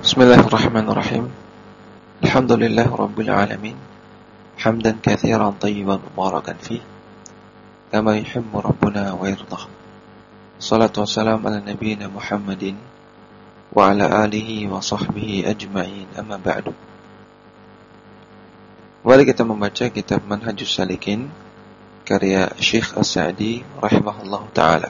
Bismillahirrahmanirrahim. Alhamdulillah Rabbil Alamin. Hamdan kathiran tayyiban mubarakan fih, kama yuhibbu Rabbuna wa yardah. Salatu wassalamu ala nabiyyina Muhammadin wa ala alihi wa sahbihi ajma'in, amma ba'du. Mari kita membaca kitab Manhajus Salikin karya Syekh As-Sa'di rahimahullah ta'ala.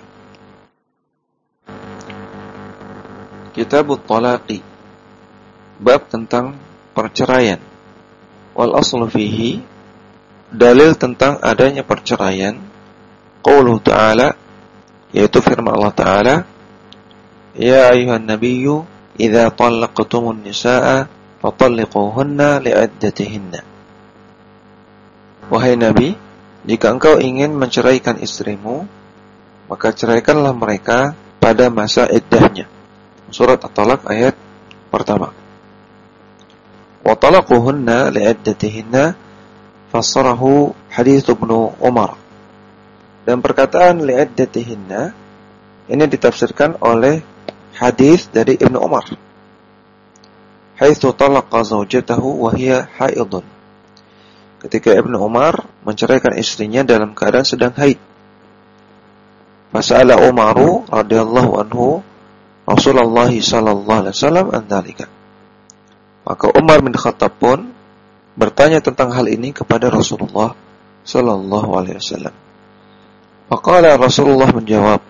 Kitabut Talaqi, bab tentang perceraian. Wal aslu fihi, dalil tentang adanya perceraian, qauluhu ta'ala, yaitu firman Allah Ta'ala, ya ayuhan nabiyyu idza talaqtumun nisaa fatalliquhunna li'iddatihinna. Wahai Nabi, jika engkau ingin menceraikan istrimu, maka ceraikanlah mereka pada masa iddahnya. Surat At-Talaq ayat pertama. Wa talaquhunna li'iddatihinna fassarahu hadits Ibnu Umar. Dan perkataan li'iddatihinna ini ditafsirkan oleh hadis dari Ibnu Umar. Haitsu talaqa zawjatahu wa hiya haidun. Ketika Ibnu Umar menceraikan istrinya dalam keadaan sedang haid. Fasala Umaru radhiyallahu anhu Rasulullah sallallahu alaihi wasallam an dzalika. Maka Umar bin Khattab pun bertanya tentang hal ini kepada Rasulullah sallallahu alaihi wasallam. Faqala Rasulullah menjawab,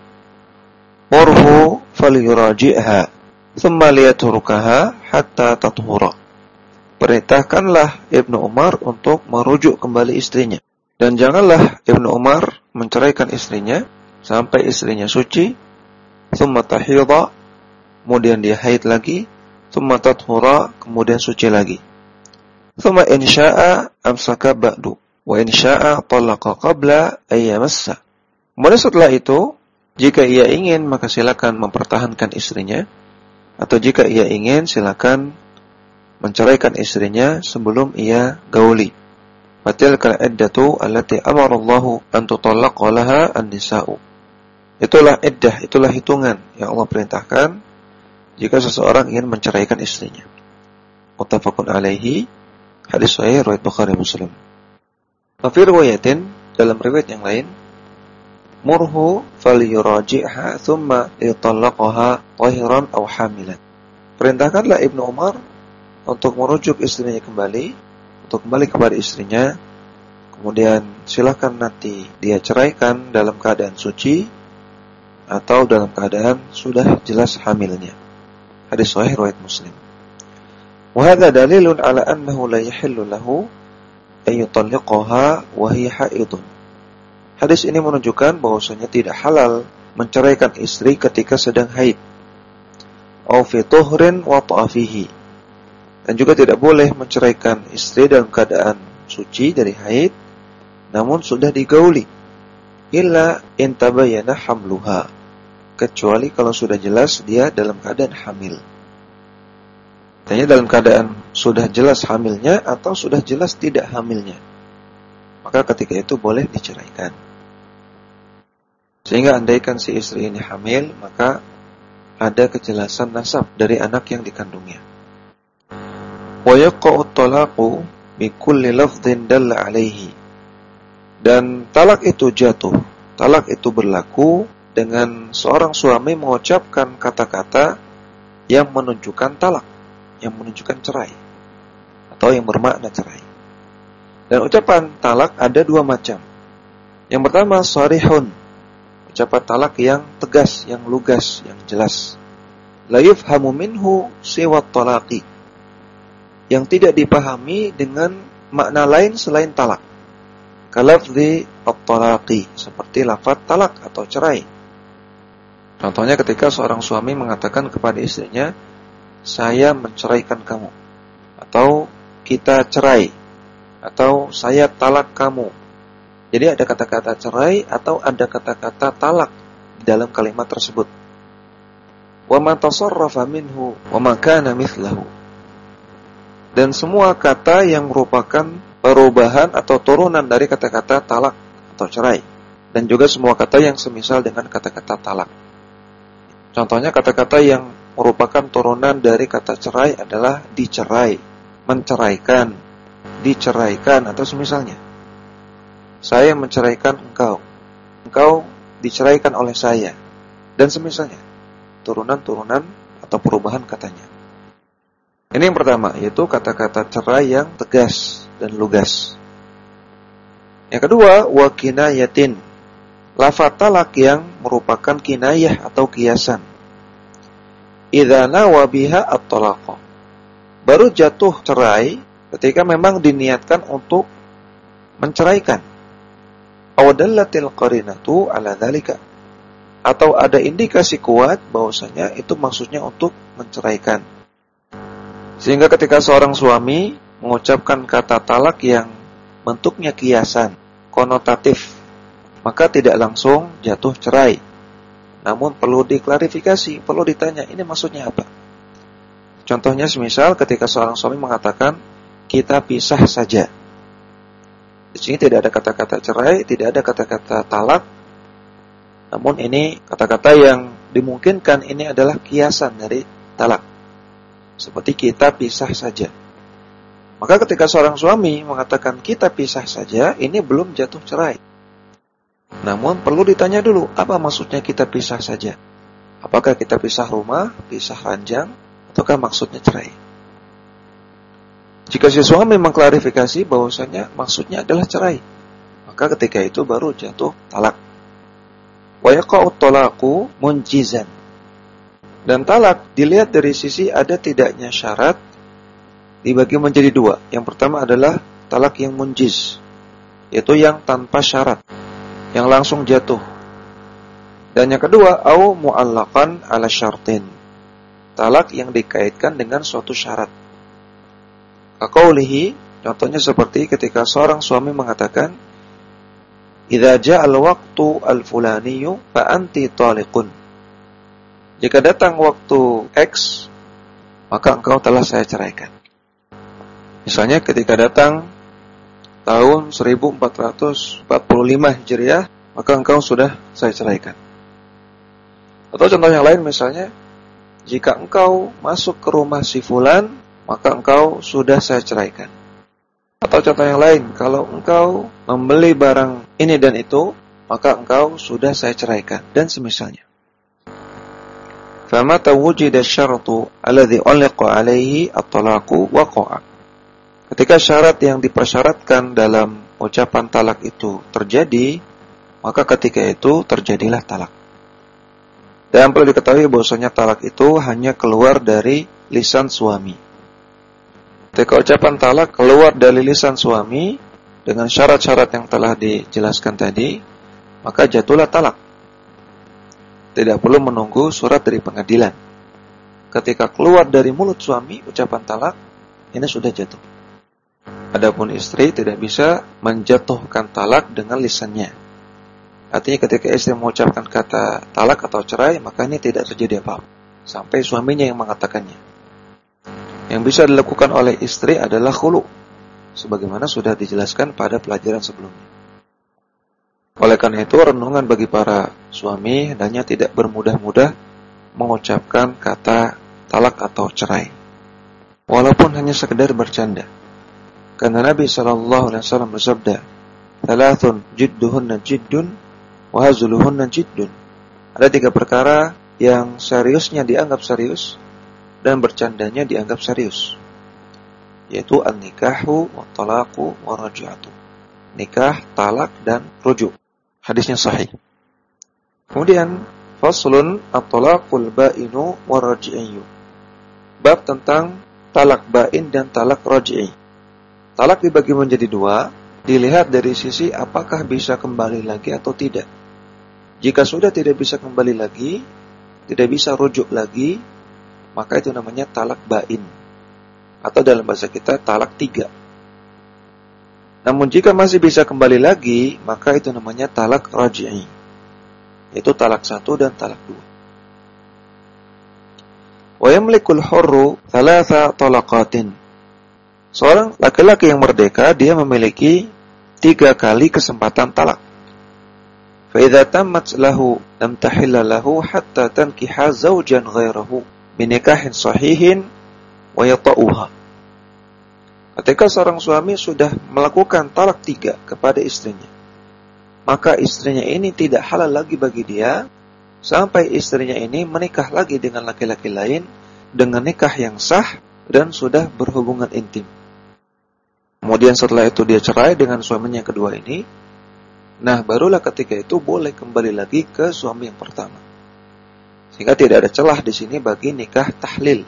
"Murhu falyuraji'ha, thumma liyatrukaha hatta tathura." Perintahkanlah Ibnu Umar untuk merujuk kembali istrinya, dan janganlah Ibnu Umar menceraikan istrinya sampai istrinya suci, thumma tahidha, kemudian dia haid lagi, thumma tathura, kemudian suci lagi. Thumma in syaa amsaka ba'du wa in syaa talaqa qabla ayyamassa. Kemudian setelah itu, jika ia ingin maka silakan mempertahankan istrinya, atau jika ia ingin silakan menceraikan istrinya sebelum ia gauli. Fatilkal iddatu allati amara Allahu an tutallaqa laha an-nisaa'u. Itulah iddah, itulah hitungan yang Allah perintahkan jika seseorang ingin menceraikan istrinya. Muttafaqun alaihi, hadis sahih riwayat Bukhari Muslim. Wa fi riwayatin, dalam riwayat yang lain, murhu falyuraji'ha thumma yutallaqaha tahiran aw hamilan. Perintahkanlah Ibnu Umar untuk merujuk istrinya kembali, untuk kembali kepada istrinya, kemudian silakan nanti dia ceraikan dalam keadaan suci atau dalam keadaan sudah jelas hamilnya. Hadis sahih riwayat Muslim. Wa hadha dalilun ala annahu la yahillu lahu an yutalliqaha wa hiya haidun. Hadis ini menunjukkan bahwasanya tidak halal menceraikan istri ketika sedang haid. Au fi tuhrin wa ta'afihi. Dan juga tidak boleh menceraikan istri dalam keadaan suci dari haid, namun sudah digauli. Illa in tabayyana hamluha, kecuali kalau sudah jelas dia dalam keadaan hamil. Tanya dalam keadaan sudah jelas hamilnya atau sudah jelas tidak hamilnya, maka ketika itu boleh diceraikan. Sehingga andaikan si istri ini hamil, maka ada kejelasan nasab dari anak yang dikandungnya. Wa yaqa'u at-talaqu bi kulli lafdhin dalla 'alaihi. Dan talak itu jatuh, talak itu berlaku dengan seorang suami mengucapkan kata-kata yang menunjukkan talak, yang menunjukkan cerai, atau yang bermakna cerai. Dan ucapan talak ada dua macam. Yang pertama sharihun, ucapan talak yang tegas, yang lugas, yang jelas. La yufhamu minhu siwa talaqi, yang tidak dipahami dengan makna lain selain talak. Kalafzi at-talaqi, seperti lafaz talak atau cerai. Contohnya ketika seorang suami mengatakan kepada istrinya, saya menceraikan kamu, atau kita cerai, atau saya talak kamu. Jadi ada kata-kata cerai atau ada kata-kata talak di dalam kalimat tersebut. Wa ma tasarrafa minhu wa ma kana mithlahu. Dan semua kata yang merupakan perubahan atau turunan dari kata-kata talak atau cerai, dan juga semua kata yang semisal dengan kata-kata talak. Contohnya kata-kata yang merupakan turunan turunan dari kata cerai adalah dicerai, menceraikan, diceraikan, atau semisalnya. Saya menceraikan engkau, engkau diceraikan oleh saya, dan semisalnya. Turunan-turunan atau perubahan katanya. Ini yang pertama, yaitu kata-kata cerai yang tegas dan lugas. Yang kedua, wa kinayatin, lafaz talak yang merupakan kinayah atau kiasan. Idza nawa biha at-talaq, baru jatuh cerai ketika memang diniatkan untuk menceraikan. Aw dallatil qarinatu ala dzalika, atau ada indikasi kuat bahwasanya itu maksudnya untuk menceraikan. Sehingga ketika seorang suami mengucapkan kata talak yang bentuknya kiasan, konotatif, maka tidak langsung jatuh cerai. Namun perlu diklarifikasi, perlu ditanya, ini maksudnya apa? Contohnya semisal ketika seorang suami mengatakan, kita pisah saja. Di sini tidak ada kata-kata cerai, tidak ada kata-kata talak. Namun ini kata-kata yang dimungkinkan ini adalah kiasan dari talak. Seperti kita pisah saja. Maka ketika seorang suami mengatakan kita pisah saja, ini belum jatuh cerai. Namun perlu ditanya dulu, apa maksudnya kita pisah saja? Apakah kita pisah rumah, pisah ranjang, ataukah maksudnya cerai? Jika si suami mengklarifikasi bahwasanya maksudnya adalah cerai, maka ketika itu baru jatuh talak. Wa yaqa'u talaqu munjizan. Dan talak dilihat dari sisi ada tidaknya syarat, dibagi menjadi dua. Yang pertama adalah talak yang munjiz, yaitu yang tanpa syarat, yang langsung jatuh. Dan yang kedua, au mu'allaqan ala syartin, talak yang dikaitkan dengan suatu syarat. Kaqaulihi, contohnya seperti ketika seorang suami mengatakan, idza ja'al waqtu al-fulaniyu fa anti taliqun. Jika datang waktu X, maka engkau telah saya ceraikan. Misalnya ketika datang tahun 1445 Hijriah, maka engkau sudah saya ceraikan. Atau contoh yang lain misalnya, jika engkau masuk ke rumah si fulan, maka engkau sudah saya ceraikan. Atau contoh yang lain, kalau engkau membeli barang ini dan itu, maka engkau sudah saya ceraikan, dan semisalnya. فَمَتَى وُجِدَ الشَّرْطُ الَّذِي عُلِّقَ عَلَيْهِ الطَّلَاقُ وَقَعَ. Ketika syarat yang dipersyaratkan dalam ucapan talak itu terjadi, maka ketika itu terjadilah talak. Dan perlu diketahui bahwasanya talak itu hanya keluar dari lisan suami. Ketika ucapan talak keluar dari lisan suami dengan syarat-syarat yang telah dijelaskan tadi, maka jatuhlah talak. Tidak perlu menunggu surat dari pengadilan. Ketika keluar dari mulut suami ucapan talak, ini sudah jatuh. Adapun istri tidak bisa menjatuhkan talak dengan lisannya. Artinya ketika istri mengucapkan kata talak atau cerai, maka ini tidak terjadi apa-apa sampai suaminya yang mengatakannya. Yang bisa dilakukan oleh istri adalah khulu, sebagaimana sudah dijelaskan pada pelajaran sebelumnya. Oleh karena itu, renungan bagi para suami hendaknya tidak bermudah-mudah mengucapkan kata talak atau cerai, walaupun hanya sekedar bercanda. Karena Nabi SAW bersabda, "Thalathun jidduhunna jiddun, wa hazuluhunna jiddun." Ada 3 perkara yang seriusnya dianggap serius dan bercandanya dianggap serius, yaitu an-nikahu, wat-talaqu, war-raj'atu. Nikah, talak, dan rujuk. Hadisnya sahih. Kemudian faslun at-talaqul ba'inu war-raj'iyyu. Bab tentang talak ba'in dan talak raj'i. Talak dibagi menjadi 2, dilihat dari sisi apakah bisa kembali lagi atau tidak. Jika sudah tidak bisa kembali lagi, tidak bisa rujuk lagi, maka itu namanya talak ba'in, atau dalam bahasa kita talak 3. Namun jika masih bisa kembali lagi, maka itu namanya talak raj'i, yaitu talak 1 dan talak 2. Wa yamlikul hurru thalatha talaqatin. Seorang laki-laki yang merdeka, dia memiliki 3 kali kesempatan talak. Fa idza tammat lahu lam tahilla lahu hatta tankiha zawjan ghairahu. binikahin sahihin wa yata'uha. Ketika seorang suami sudah melakukan talak 3 kepada istrinya, maka istrinya ini tidak halal lagi bagi dia sampai istrinya ini menikah lagi dengan laki-laki lain dengan nikah yang sah dan sudah berhubungan intim. Kemudian setelah itu dia cerai dengan suaminya yang kedua ini. Nah, barulah ketika itu boleh kembali lagi ke suami yang pertama. Sehingga tidak ada celah di sini bagi nikah tahlil.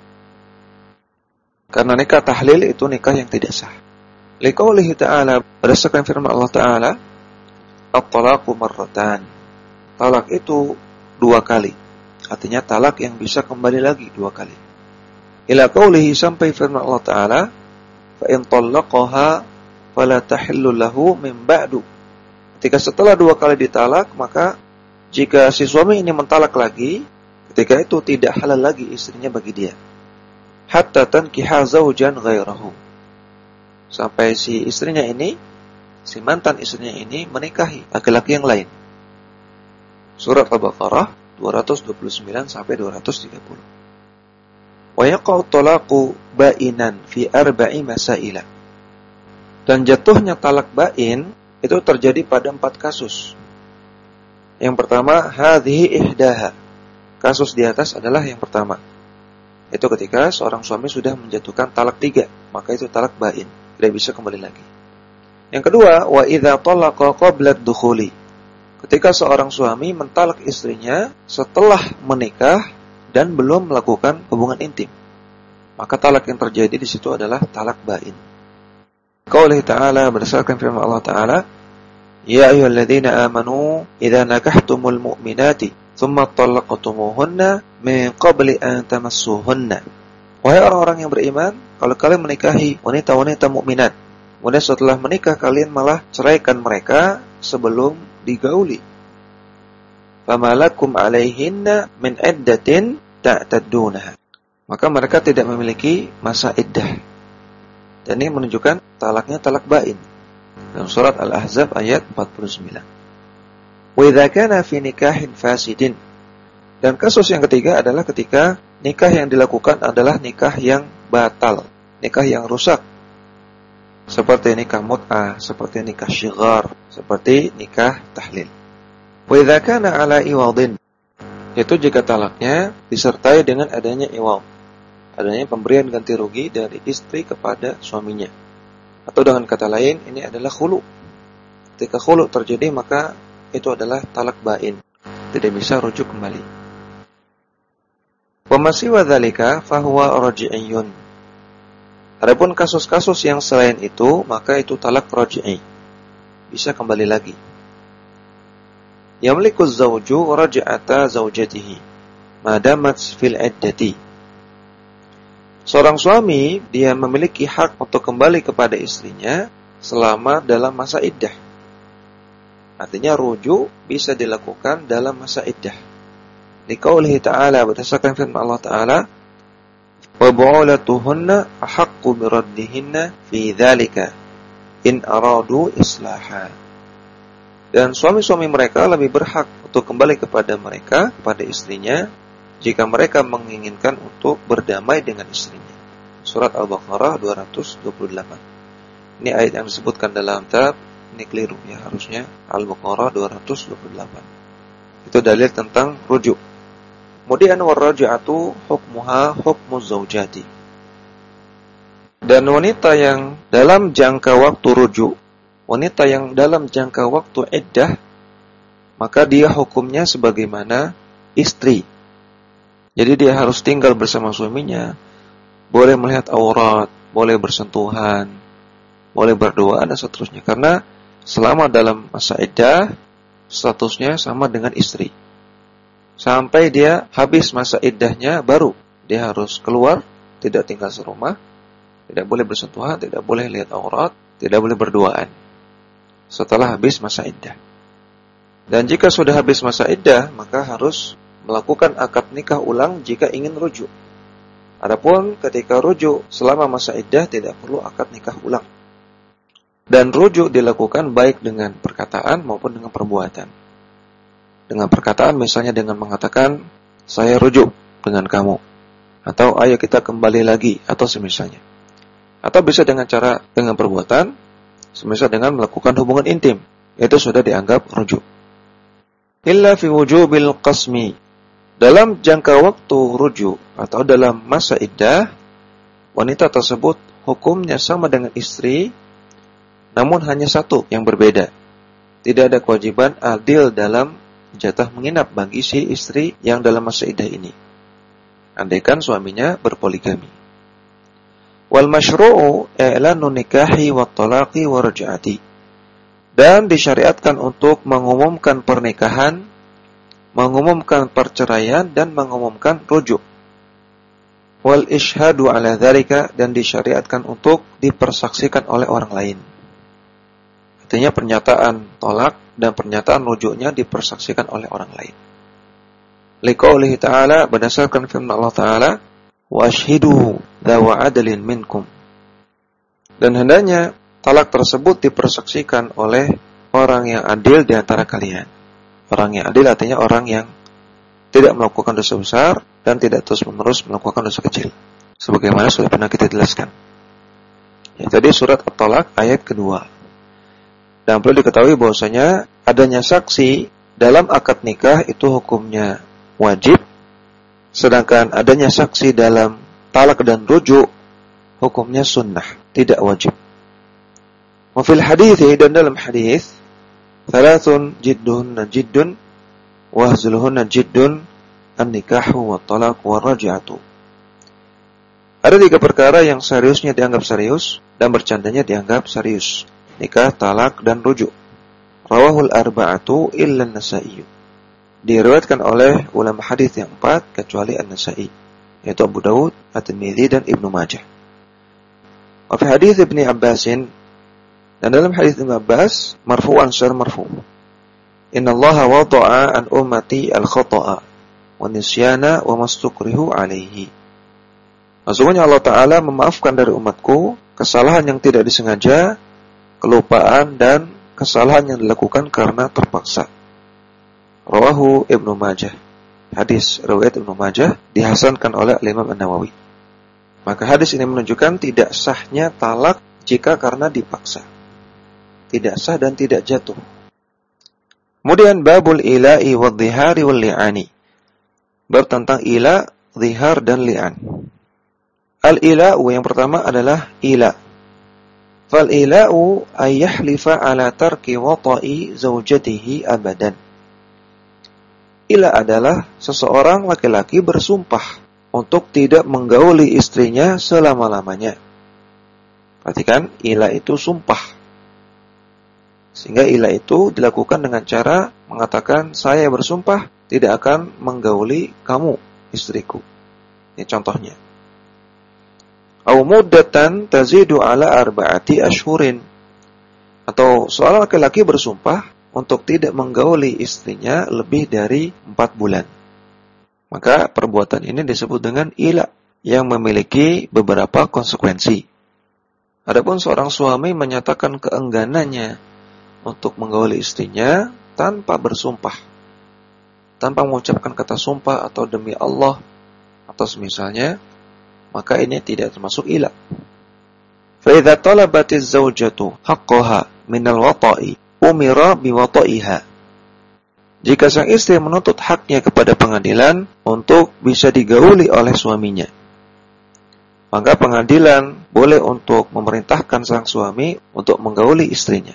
Karena nikah tahlil itu nikah yang tidak sah. Liqaulihi ta'ala, berdasarkan firman Allah Ta'ala, at-talaqu marratan. Talak itu 2 kali. Artinya talak yang bisa kembali lagi 2 kali. Ila qaulihi, sampai firman Allah Ta'ala, fa in talaqaha fala tahillu lahu min ba'du. Ketika setelah 2 kali ditalak, maka jika si suami ini mentalak lagi, ketika itu tidak halal lagi istrinya bagi dia. Hatta tankiha zawjan ghairahu. Sampai si istrinya ini, si mantan istrinya ini menikahi laki-laki yang lain. Surat Al-Baqarah 229 sampai 230. Wa yaqa'u talaqu ba'inan fi 4 masaila. Dan jatuhnya talak ba'in itu terjadi pada 4 kasus. Yang pertama, hadhihi ihdaha. Kasus di atas adalah yang pertama. Itu ketika seorang suami sudah menjatuhkan talak 3, maka itu talak ba'in, tidak bisa kembali lagi. Yang kedua, wa idza talaqa qabla ad-dukhuli. Ketika seorang suami mentalak istrinya setelah menikah dan belum melakukan hubungan intim, maka talak yang terjadi di situ adalah talak ba'in. Qaulih ta'ala, berdasarkan firman Allah Ta'ala, ya ayyuhalladzina amanu idza nakahtumul mu'minati thumma talaqtumuhunna min qabli an tamassuhunna. Wahai orang-orang yang beriman, kalau kalian menikahi wanita-wanita mukminat, kemudian setelah menikah kalian malah ceraikan mereka sebelum digauli. Famalakum alaihinna min iddatin ta'taddunaha. Maka mereka tidak memiliki masa iddah. Dan ini menunjukkan talaknya talak ba'in. Dalam surat Al-Ahzab ayat 49. Wa idza kana fi nikahin fasidin. Dan kasus yang ketiga adalah ketika nikah yang dilakukan adalah nikah yang batal, nikah yang rusak. Seperti nikah mut'ah, seperti nikah syighar, seperti nikah tahlil. Wa idza kana ala iwadin. Itu jika talaknya disertai dengan adanya iwad. Adanya pemberian ganti rugi dari istri kepada suaminya. Atau dengan kata lain, ini adalah khulu. Ketika khulu terjadi, maka itu adalah talak ba'in. Tidak bisa rujuk kembali. Wa ma siwa dzalika fahuwa raji'iyyun. Adapun kasus-kasus yang selain itu, maka itu talak raji'i. Bisa kembali lagi. Yamliku az-zawju raj'ata zawjatihi ma damat fil iddati. Seorang suami, dia memiliki hak untuk kembali kepada istrinya selama dalam masa iddah. Artinya rujuk bisa dilakukan dalam masa iddah. Liqaulihi ta'ala, berdasarkan firman Allah Ta'ala, wa bu'ulatuhunna ahaqqu biraddihinna fi dzalika in aradu islaha. Dan suami-suami mereka lebih berhak untuk kembali kepada mereka, kepada istrinya, jika mereka menginginkan untuk berdamai dengan istrinya. Surat Al-Baqarah 228. Ini ayat yang disebutkan dalam tab, ini keliru ya, harusnya Al-Baqarah 228. Itu dalil tentang rujuk. Kemudian warraji'atu hukmuha hukmuz zaujati. Dan wanita yang dalam jangka waktu rujuk, wanita yang dalam jangka waktu iddah, maka dia hukumnya sebagaimana istri. Jadi dia harus tinggal bersama suaminya, boleh melihat aurat, boleh bersentuhan, boleh berduaan dan seterusnya. Karena selama dalam masa iddah, statusnya sama dengan istri. Sampai dia habis masa iddahnya, baru dia harus keluar, tidak tinggal serumah, tidak boleh bersentuhan, tidak boleh lihat aurat, tidak boleh berduaan. Setelah habis masa iddah. Dan jika sudah habis masa iddah, maka harus melakukan akad nikah ulang jika ingin rujuk. Adapun ketika rujuk selama masa iddah tidak perlu akad nikah ulang. Dan rujuk dilakukan baik dengan perkataan maupun dengan perbuatan. Dengan perkataan misalnya dengan mengatakan, saya rujuk dengan kamu. atau ayo kita kembali lagi, atau semisalnya. Atau bisa dengan perbuatan, semisal dengan melakukan hubungan intim, itu sudah dianggap rujuk. Illa fi wujubil qasmi, dalam jangka waktu rujuk atau dalam masa iddah, wanita tersebut hukumnya sama dengan istri, namun hanya satu yang berbeda. Tidak ada kewajiban adil dalam jatah menginap bagi si istri yang dalam masa iddah ini, andaikan suaminya berpoligami. Wal masyru'u i'lanu nikahi wa talaqi wa raj'ati, dan disyariatkan untuk mengumumkan pernikahan, mengumumkan perceraian, dan mengumumkan rujuk. Wal ishhadu ala dzalika, dan disyariatkan untuk dipersaksikan oleh orang lain. Artinya pernyataan tolak dan pernyataan rujuknya dipersaksikan oleh orang lain. Liqaulihi ta'ala, berdasarkan firman Allah Ta'ala, wa ashhidu dzawa adlin minkum, dan hendaknya talak tersebut dipersaksikan oleh orang yang adil di antara kalian. Orang yang adil artinya orang yang tidak melakukan dosa besar dan tidak terus-menerus melakukan dosa kecil, sebagaimana sudah pernah kita jelaskan. Ya, tadi surat At-Talaq ayat kedua. Dan perlu diketahui bahwasanya adanya saksi dalam akad nikah itu hukumnya wajib, sedangkan adanya saksi dalam talak dan rujuk hukumnya sunnah, tidak wajib. Wa fil hadithi, dan dalam hadis, thalathun jidduhunna jiddun wa hazluhunna jiddun, an-nikahu wa talaq wa raj'atu. Ada 3 perkara yang seriusnya dianggap serius dan bercandanya dianggap serius: nikah, talak, dan rujuk. Rawahul arba'atu illa an-Nasa'i. Diriwayatkan oleh ulama hadis yang 4 kecuali An-Nasa'i, yaitu Abu Dawud, At-Tirmidzi, dan Ibnu Majah. Wa fi hadis Ibnu Abbasin, dan dalam hadis Ibnu Abbas marfu'an syar marfu', innallaha wada'a an ummati al-khata'a wa nisyana wa mastukrihu alaihi. Sesungguhnya Allah Ta'ala memaafkan dari umatku kesalahan yang tidak disengaja, kelupaan, dan kesalahan yang dilakukan karena terpaksa. Rawahu Ibnu Majah. Hadis riwayat Ibnu Majah dihasankan oleh Imam An-Nawawi. Maka hadis ini menunjukkan tidak sahnya talak jika karena dipaksa. Tidak sah dan tidak jatuh. Kemudian babul ila'i wal dhihari wal li'ani. Bab tentang ila, dhihar, dan li'an. Al-ila'u yang pertama adalah ila. Fal ila'u ay yahlifa ala tarki wata'i zawjatihi abadan. Ila adalah seseorang laki-laki bersumpah untuk tidak menggauli istrinya selama-lamanya. Perhatikan, ila itu sumpah. Sehingga ila itu dilakukan dengan cara mengatakan, saya bersumpah tidak akan menggauli kamu, istriku. Ini contohnya. Au muddatan tazidu ala arba'ati ashhurin. Atau seorang laki-laki bersumpah untuk tidak menggauli istrinya lebih dari 4 bulan. Maka perbuatan ini disebut dengan ila, yang memiliki beberapa konsekuensi. Adapun seorang suami menyatakan keengganannya untuk menggauli istrinya tanpa bersumpah, tanpa mengucapkan kata sumpah atau demi Allah atau semisalnya, maka ini tidak termasuk ila. Fa idza talabatiz zawjatu haqqaha minal wata'i umira biwata'iha. Jika sang istri menuntut haknya kepada pengadilan untuk bisa digauli oleh suaminya, maka pengadilan boleh untuk memerintahkan sang suami untuk menggauli istrinya.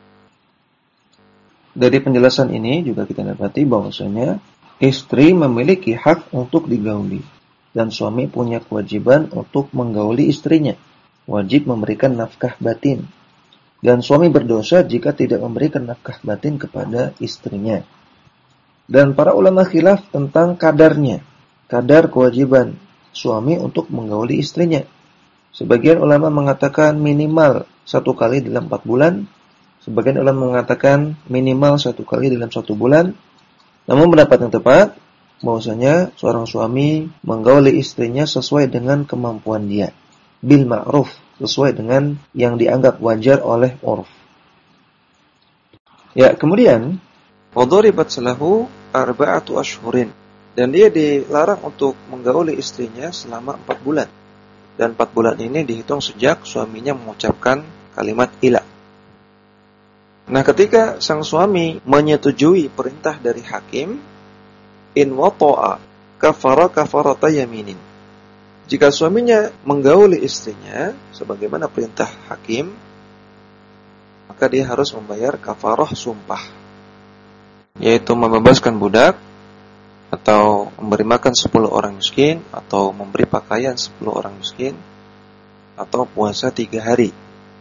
Dari penjelasan ini juga kita dapati bahwasanya istri memiliki hak untuk digauli dan suami punya kewajiban untuk menggauli istrinya, wajib memberikan nafkah batin. Dan suami berdosa jika tidak memberikan nafkah batin kepada istrinya. Dan para ulama khilaf tentang kadarnya, kadar kewajiban suami untuk menggauli istrinya. Sebagian ulama mengatakan minimal 1 kali dalam 4 bulan. Sebagian ulama mengatakan minimal 1 kali dalam 1 bulan. Namun pendapat yang tepat, bahwasanya seorang suami menggauli istrinya sesuai dengan kemampuan dia. Bil ma'ruf, sesuai dengan yang dianggap wajar oleh urf. Ya, kemudian wadharibat lahu arba'atu ashhurin. Dan dia dilarang untuk menggauli istrinya selama 4 bulan. Dan 4 bulan ini dihitung sejak suaminya mengucapkan kalimat ila. Nah, ketika sang suami menyetujui perintah dari hakim, in wata'a kafara kafarata yaminin. Jika suaminya menggauli istrinya sebagaimana perintah hakim, maka dia harus membayar kafarah sumpah, yaitu membebaskan budak, atau memberi makan 10 orang miskin, atau memberi pakaian 10 orang miskin, atau puasa 3 hari.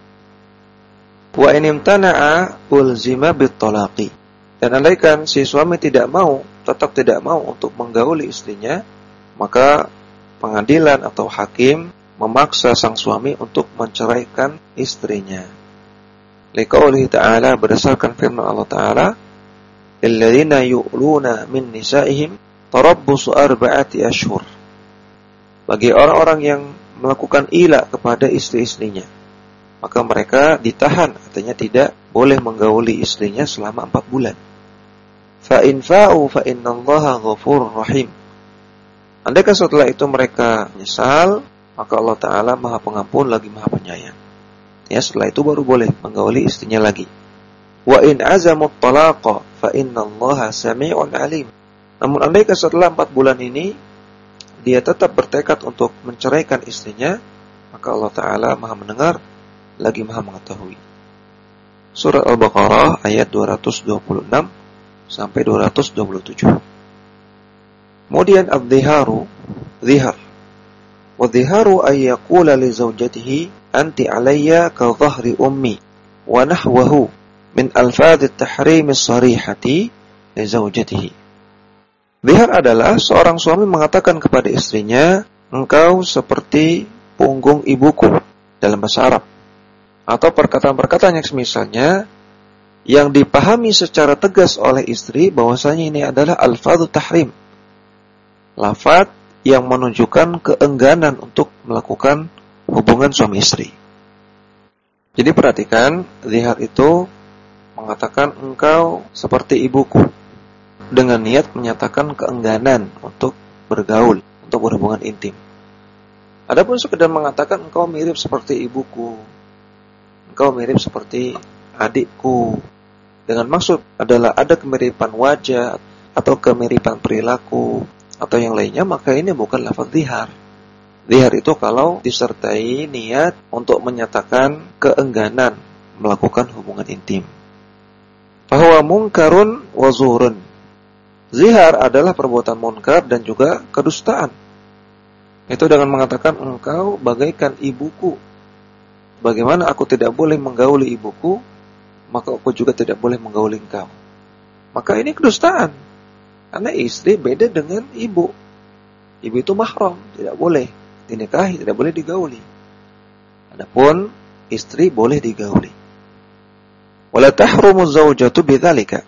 Wa in imtana'a ulzima bit-talaqi. Dan andaikan si suami tetap tidak mau untuk menggauli istrinya, maka pengadilan atau hakim memaksa sang suami untuk menceraikan istrinya. Liqaulihi ta'ala, berdasarkan firman Allah Ta'ala, alladzina yu'luna min nisa'ihim tarabbusu 4 ashhur. Bagi orang-orang yang melakukan ila kepada istri-istrinya, maka mereka ditahan, artinya tidak boleh menggauli istrinya selama 4 bulan. Fa in fa'u fa innallaha ghafurur rahim. Andaikan setelah itu mereka menyesal, maka Allah Ta'ala Maha Pengampun lagi Maha Penyayang. Ya, setelah itu baru boleh menggauli istrinya lagi. Wa in azamut talaqa fa innallaha sami'un alim. Namun andaikan setelah 4 bulan ini dia tetap bertekad untuk menceraikan istrinya, maka Allah Ta'ala Maha mendengar lagi Maha mengetahui. Surat Al-Baqarah ayat 226 sampai 227. Kemudian ad-dhiharu, dhihar. Wadh-dhiharu ay yaqula li zawjatihi anti alayya ka dhahri ummi wa nahwahu min alfadh at-tahrim as-sarihati li zawjatihi. Dhihar adalah seorang suami mengatakan kepada istrinya, engkau seperti punggung ibuku, dalam bahasa Arab. Atau perkataan-perkataan yang semisalnya yang dipahami secara tegas oleh istri bahwasanya ini adalah alfadhu tahrim, lafaz yang menunjukkan keengganan untuk melakukan hubungan suami istri. Jadi perhatikan, zihar itu mengatakan engkau seperti ibuku, dengan niat menyatakan keengganan untuk bergaul, untuk berhubungan intim. Adapun sekedar mengatakan engkau mirip seperti ibuku, engkau mirip seperti adikku, dengan maksud adalah ada kemiripan wajah atau kemiripan perilaku atau yang lainnya, maka ini bukan lafaz zihar. Zihar itu kalau disertai niat untuk menyatakan keengganan melakukan hubungan intim. Fahuwa munkarun wa zuhrun. Zihar adalah perbuatan munkar dan juga kedustaan. Itu dengan mengatakan engkau bagaikan ibuku. Bagaimana aku tidak boleh menggauli ibuku, maka aku juga tidak boleh menggauli engkau. Maka ini kedustaan. Karena istri beda dengan ibu. Ibu itu mahram, tidak boleh dinikahi, tidak boleh digauli. Adapun istri boleh digauli. Wala tahrumu zawjatu bidzalika.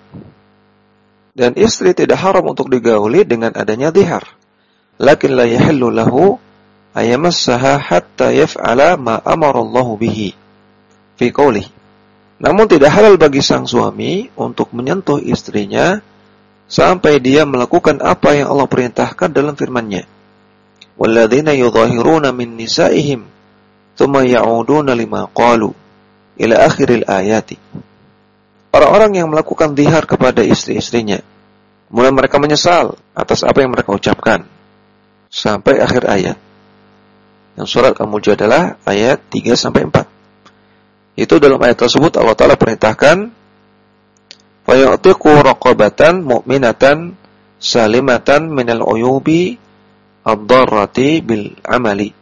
Dan istri tidak haram untuk digauli dengan adanya zihar. Lakin la yahillu lahu ayamassaha hatta yaf'ala ma amara Allah bihi fi qawlihi. Namun tidak halal bagi sang suami untuk menyentuh istrinya sampai dia melakukan apa yang Allah perintahkan dalam firman-Nya. Walladzina yudhahiruna min nisa'ihim thumma ya'uduna lima qalu ila akhiril ayati. Orang-orang yang melakukan zihar kepada istri-istrinya, kemudian mereka menyesal atas apa yang mereka ucapkan sampai akhir ayat. Yang surat Al-Mujadalah ayat 3 sampai 4. Itu dalam ayat tersebut Allah Ta'ala perintahkan fayu'tiqu raqabatan mu'minatan salimatan minal uyubi ad-darrati bil amali.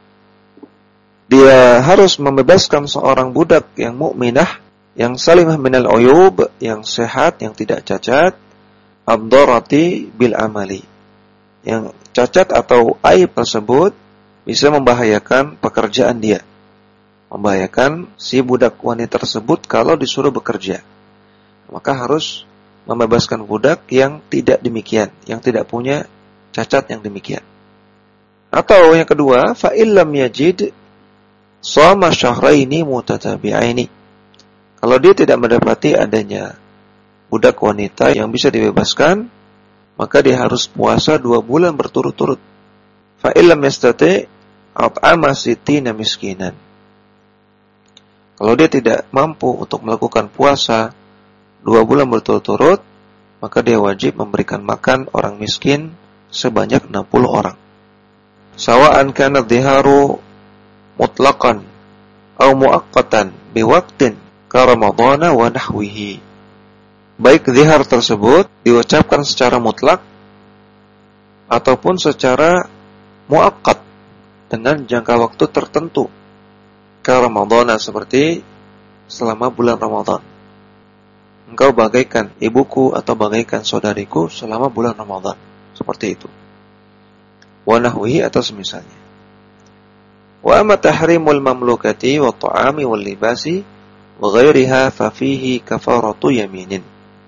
Dia harus membebaskan seorang budak yang mukminah, yang salimah minal uyub, yang sehat, yang tidak cacat, ad-darrati bil amali. Yang cacat atau aib tersebut bisa membahayakan pekerjaan dia, membahayakan si budak wanita tersebut kalau disuruh bekerja. Maka harus membebaskan budak yang tidak demikian, yang tidak punya cacat yang demikian. Atau yang kedua, fa illam yajid shama syahraini mutatabi'aini. Kalau dia tidak mendapati adanya budak wanita yang bisa dibebaskan, maka dia harus puasa 2 bulan berturut-turut. Fa illam yastati' at'ama sittina miskinan. Kalau dia tidak mampu untuk melakukan puasa 2 bulan berturut-turut, maka dia wajib memberikan makan orang miskin sebanyak 60 orang. Sawa'an kana dhiharu mutlaqan aw muaqqatan biwaqtin ka Ramadhana wa nahwihi. Baik zihar tersebut diucapkan secara mutlak ataupun secara muaqqat dengan jangka waktu tertentu. Ka Ramadhana, seperti selama bulan Ramadan. Engkau bagaikan ibuku atau bagaikan saudariku selama bulan Ramadan. Seperti itu. Wa nahwihi atau semisalnya. Wa amma tahrimul mamlukati wa ta'ami wal libasi wa ghairiha fa fihi kafaratu yaminin.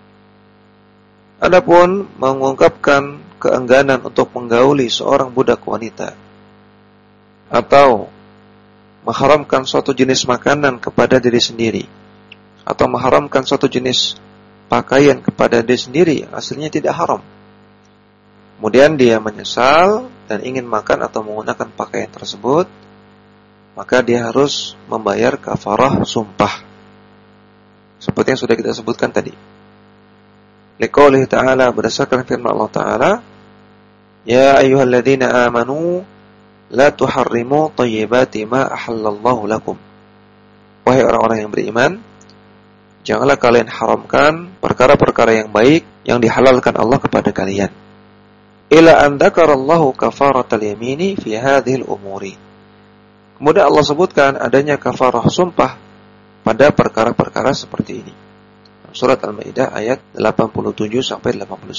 Adapun mengungkapkan keengganan untuk menggauli seorang budak wanita atau mengharamkan suatu jenis makanan kepada diri sendiri atau mengharamkan suatu jenis pakaian kepada diri sendiri yang aslinya tidak haram, kemudian dia menyesal dan ingin makan atau menggunakan pakaian tersebut, maka dia harus membayar kafarah sumpah seperti yang sudah kita sebutkan tadi. Liqaulihi ta'ala, berdasarkan firman Allah Ta'ala, ya ayyuhalladzina amanu la tuharrimu thayyibati ma ahallallahu lakum. Wahai orang-orang yang beriman, janganlah kalian haramkan perkara-perkara yang baik yang dihalalkan Allah kepada kalian. Ila an dzakarallahu kafaratal yamini fi hadhil umuri. Kemudian Allah sebutkan adanya kafarah sumpah pada perkara-perkara seperti ini. Surat Al-Maidah ayat 87 sampai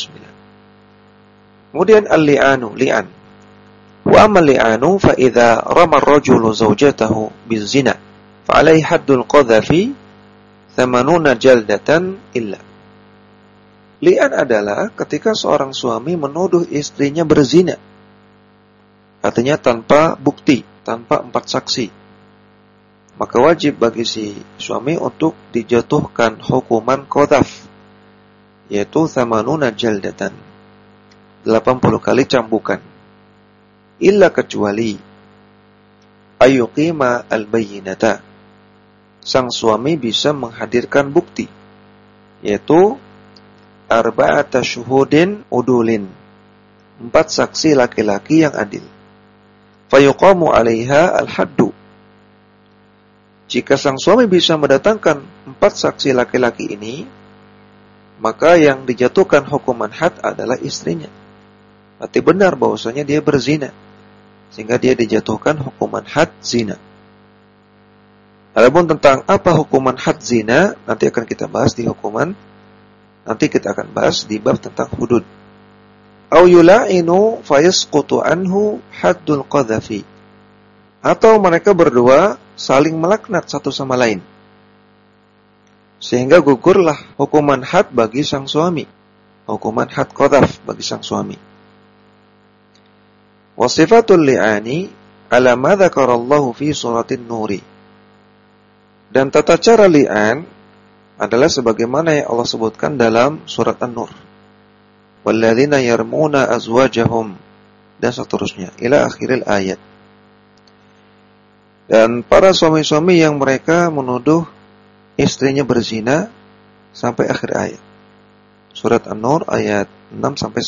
89. Kemudian al-li'anu, li'an. Wa amma li'anu fa idza rama ar-rajulu zawjatahu bizina fa alaihi haddul qadhafi 80 jaldatan illa. Li'an adalah ketika seorang suami menuduh istrinya berzina. Artinya tanpa bukti, tanpa 4 saksi. Maka wajib bagi si suami untuk dijatuhkan hukuman qadhaf, yaitu 80 jaldatan, 80 kali cambukan. Illa kecuali ayyuqima al-bayyinata, sang suami bisa menghadirkan bukti, yaitu arba'ata syuhudin udulin, 4 saksi laki-laki yang adil. Fayuqamu 'alaiha al-haddu. Jika sang suami bisa mendatangkan 4 saksi laki-laki ini, maka yang dijatuhkan hukuman had adalah istrinya. Berarti benar bahwasanya dia berzina, sehingga dia dijatuhkan hukuman had zina. Adapun tentang apa hukuman had zina, nanti akan kita bahas di hukuman, nanti kita akan bahas di bab tentang hudud. Au yula'inu fayasqutu anhu haddul qadhafi. Atau mereka berdua saling melaknat satu sama lain, sehingga gugurlah hukuman had bagi sang suami, hukuman had qadhaf bagi sang suami. Wasifatul li'ani ala ma dzakarallahu fi suratin nuri. Dan tata cara li'an adalah sebagaimana yang Allah sebutkan dalam surat An-Nur. Walladzina yarmuna azwajahum, dan seterusnya ila akhiril ayat. Dan para suami-suami yang mereka menuduh istrinya berzina sampai akhir ayat. Surat An-Nur ayat 6 sampai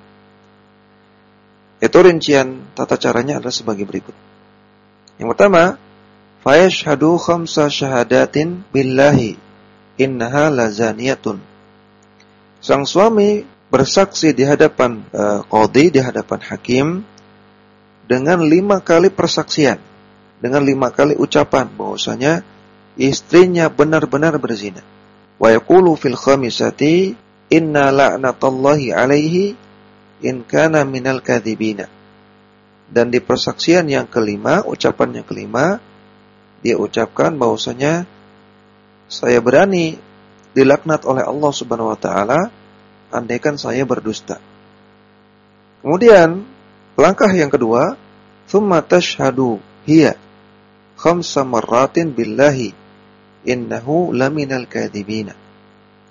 9. Itu rincian tata caranya adalah sebagai berikut. Yang pertama, fayashhadu khamsa syahadatin billahi innaha lazaniyatun. Sang suami bersaksi di hadapan qadhi, di hadapan hakim, dengan 5 kali persaksian, dengan 5 kali ucapan bahwasanya istrinya benar-benar berzina. Wa yaqulu fil khamisati inna la'natallahi alaihi in kana minal kadzibina. Dan di persaksian yang kelima, ucapan yang kelima, dia ucapkan bahwasanya saya berani dilaknat oleh Allah Subhanahu wa taala andaikan saya berdusta. Kemudian langkah yang kedua, thumma tashhadu hiya khamsa marratin billahi innahu laminal kadhibina.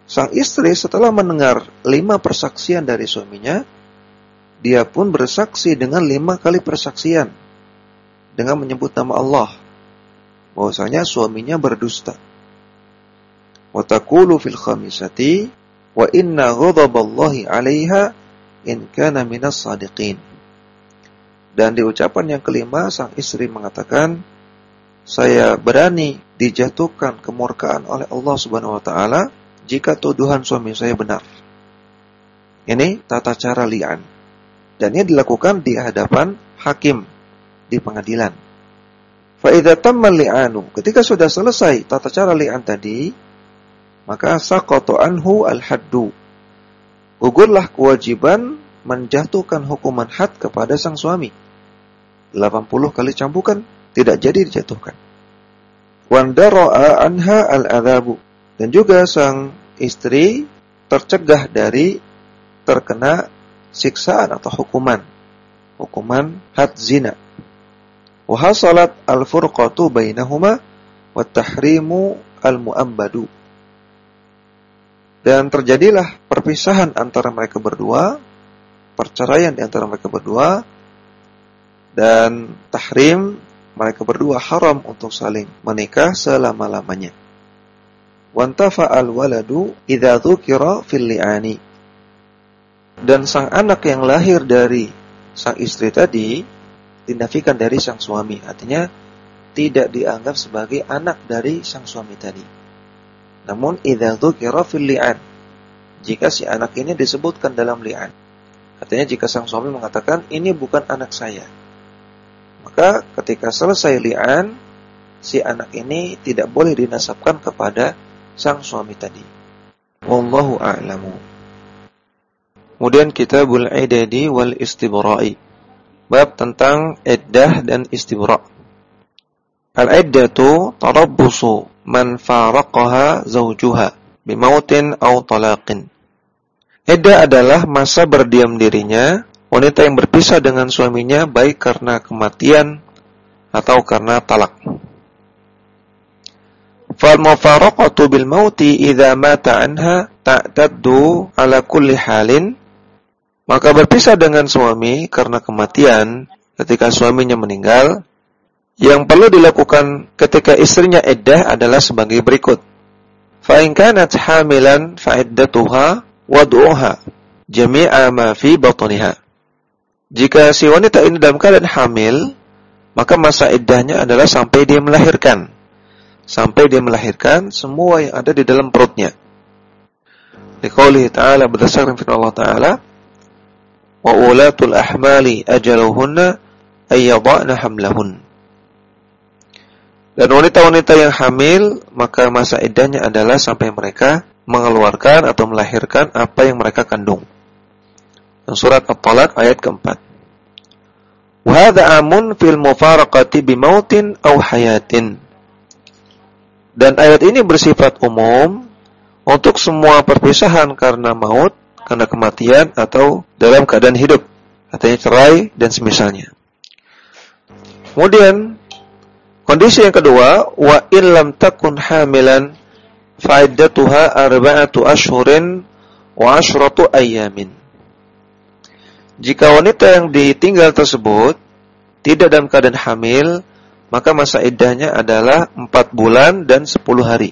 sang istri setelah mendengar 5 persaksian dari suaminya, dia pun bersaksi dengan 5 kali persaksian dengan menyebut nama Allah, bahwasanya suaminya berdusta. Wa taqulu fil khamisati wa inna ghadaballahi 'alaiha in kana minas shadiqin. Dan di ucapan yang kelima, sang istri mengatakan, saya berani dijatuhkan kemurkaan oleh Allah Subhanahu wa taala jika tuduhan suami saya benar. Ini tata cara li'an. Dan ini dilakukan di hadapan hakim di pengadilan. Fa idza tamma li'anu, ketika sudah selesai tata cara li'an tadi, maka saqata anhu al-haddu. Gugurlah kewajiban menjatuhkan hukuman had kepada sang suami. 80 kali cambukan tidak jadi dijatuhkan. Wandara'a anha al-adzabu. Dan juga sang istri tercegah dari terkena siksaan atau hukuman had zina. Wa hasalat al-furqatu bainahuma wa tahrimu al-mu'abbadu. Dan terjadilah perpisahan antara mereka berdua, perceraian di antara mereka berdua, dan tahrim, mereka berdua haram untuk saling menikah selama-lamanya. Wantafa'al waladu idza dzukira fil li'ani. Dan sang anak yang lahir dari sang istri tadi dinafikan dari sang suami, artinya tidak dianggap sebagai anak dari sang suami tadi. Namun idza dzukira fil li'an, jika si anak ini disebutkan dalam li'an, artinya jika sang suami mengatakan ini bukan anak saya, maka ketika selesai li'an, si anak ini tidak boleh dinasabkan kepada sang suami tadi. Wallahu a'lamu. Kemudian kitabul idadi wal istibra'i, bab tentang iddah dan istibra'. Al-iddatu tarabbusu man faraqaha zawjuha bimautin aw talaqin. Iddah adalah masa berdiam dirinya wanita yang berpisah dengan suaminya baik karena kematian atau karena talak. Fal-mufaraqatu bil mauti idza mata anha ta'taddu ala kulli halin. Maka berpisah dengan suami karena kematian ketika suaminya meninggal, yang perlu dilakukan ketika istrinya iddah adalah sebagai berikut. Fa in kanat hamilan fa iddatuha wad'uha jami'a ma fi batniha. Jika si wanita ini dalam keadaan hamil, maka masa iddahnya adalah sampai dia melahirkan. Sampai dia melahirkan semua yang ada di dalam perutnya. Liqaulihi ta'ala, berdasarkan firman Allah Ta'ala, wa ulatul ahmali ajaluhunna ayyada'na hamlahun. Dan wanita-wanita yang hamil, maka masa iddahnya adalah sampai mereka mengeluarkan atau melahirkan apa yang mereka kandung. Surat At-Talaq ayat keempat. Wa hadza amun fil mufaraqati bimautin aw hayatin. Dan ayat ini bersifat umum untuk semua perpisahan karena maut, karena kematian, atau dalam keadaan hidup, artinya cerai dan semisalnya. Kemudian kondisi yang kedua, wa illam takun hamilan fa iddatuha 4 ashhurin wa 10 ayyamin. Jika wanita yang ditinggal tersebut tidak dalam keadaan hamil, maka masa iddahnya adalah 4 bulan dan 10 hari.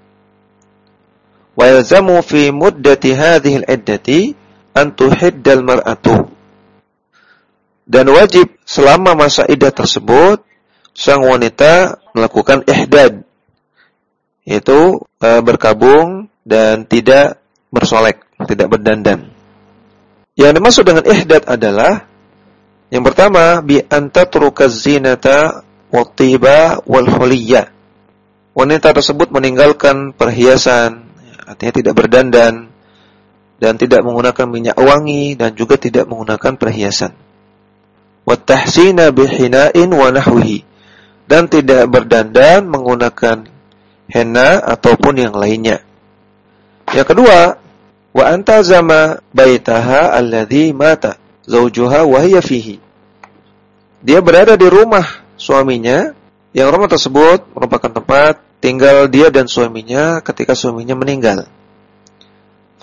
Wa yalzamu fi muddati hadhihi al-iddati an tuhiddal mar'atu. Dan wajib selama masa iddah tersebut sang wanita melakukan ihdad, yaitu berkabung dan tidak bersolek, tidak berdandan. Yang dimaksud dengan ihdad adalah yang pertama, bi antatrukaz zinata wat-tiba wal-huliyya. Wanita tersebut meninggalkan perhiasan, artinya tidak berdandan dan tidak menggunakan minyak wangi dan juga tidak menggunakan perhiasan. Wat-tahsina bihina'in wa nahwihi, dan tidak berdandan menggunakan henna ataupun yang lainnya. Yang kedua, wa antazama baitaha alladhi mata zawjuha wa hiya fihi. Dia berada di rumah suaminya, yang rumah tersebut merupakan tempat tinggal dia dan suaminya ketika suaminya meninggal.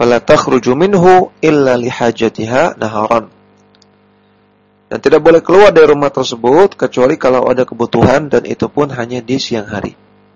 fala takhruju minhu illa lihajatiha naharan. Dan tidak boleh keluar dari rumah tersebut kecuali kalau ada kebutuhan, dan itu pun hanya di siang hari.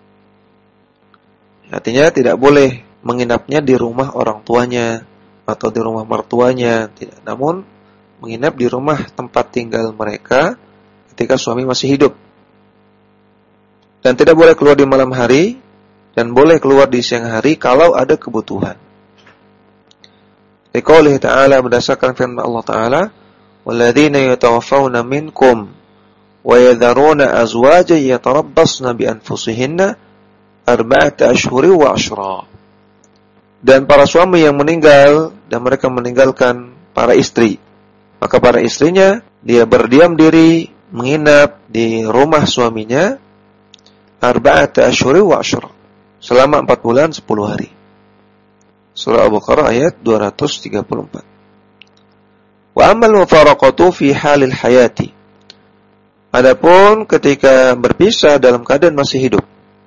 Artinya tidak boleh menginapnya di rumah orang tuanya atau di rumah mertuanya, tidak. Namun menginap di rumah tempat tinggal mereka ketika suami masih hidup. Dan tidak boleh keluar di malam hari, dan boleh keluar di siang hari kalau ada kebutuhan. Liqaulihi ta'ala, berdasarkan firman Allah Ta'ala, walladzina yatawaffawna minkum wa yadharuna azwajan yatarabbasna bi anfusihinna arba'ata ashhuri wa ashra. Dan para suami yang meninggal dan mereka meninggalkan para istri, maka para istrinya dia berdiam diri menginap di rumah suaminya arba'ata ashhuri wa ashra, selama 4 bulan 10 hari. Surah Al-Baqarah ayat 234. Wa amal mufaraqatu fi halil hayati. Adapun ketika berpisah dalam keadaan masih hidup.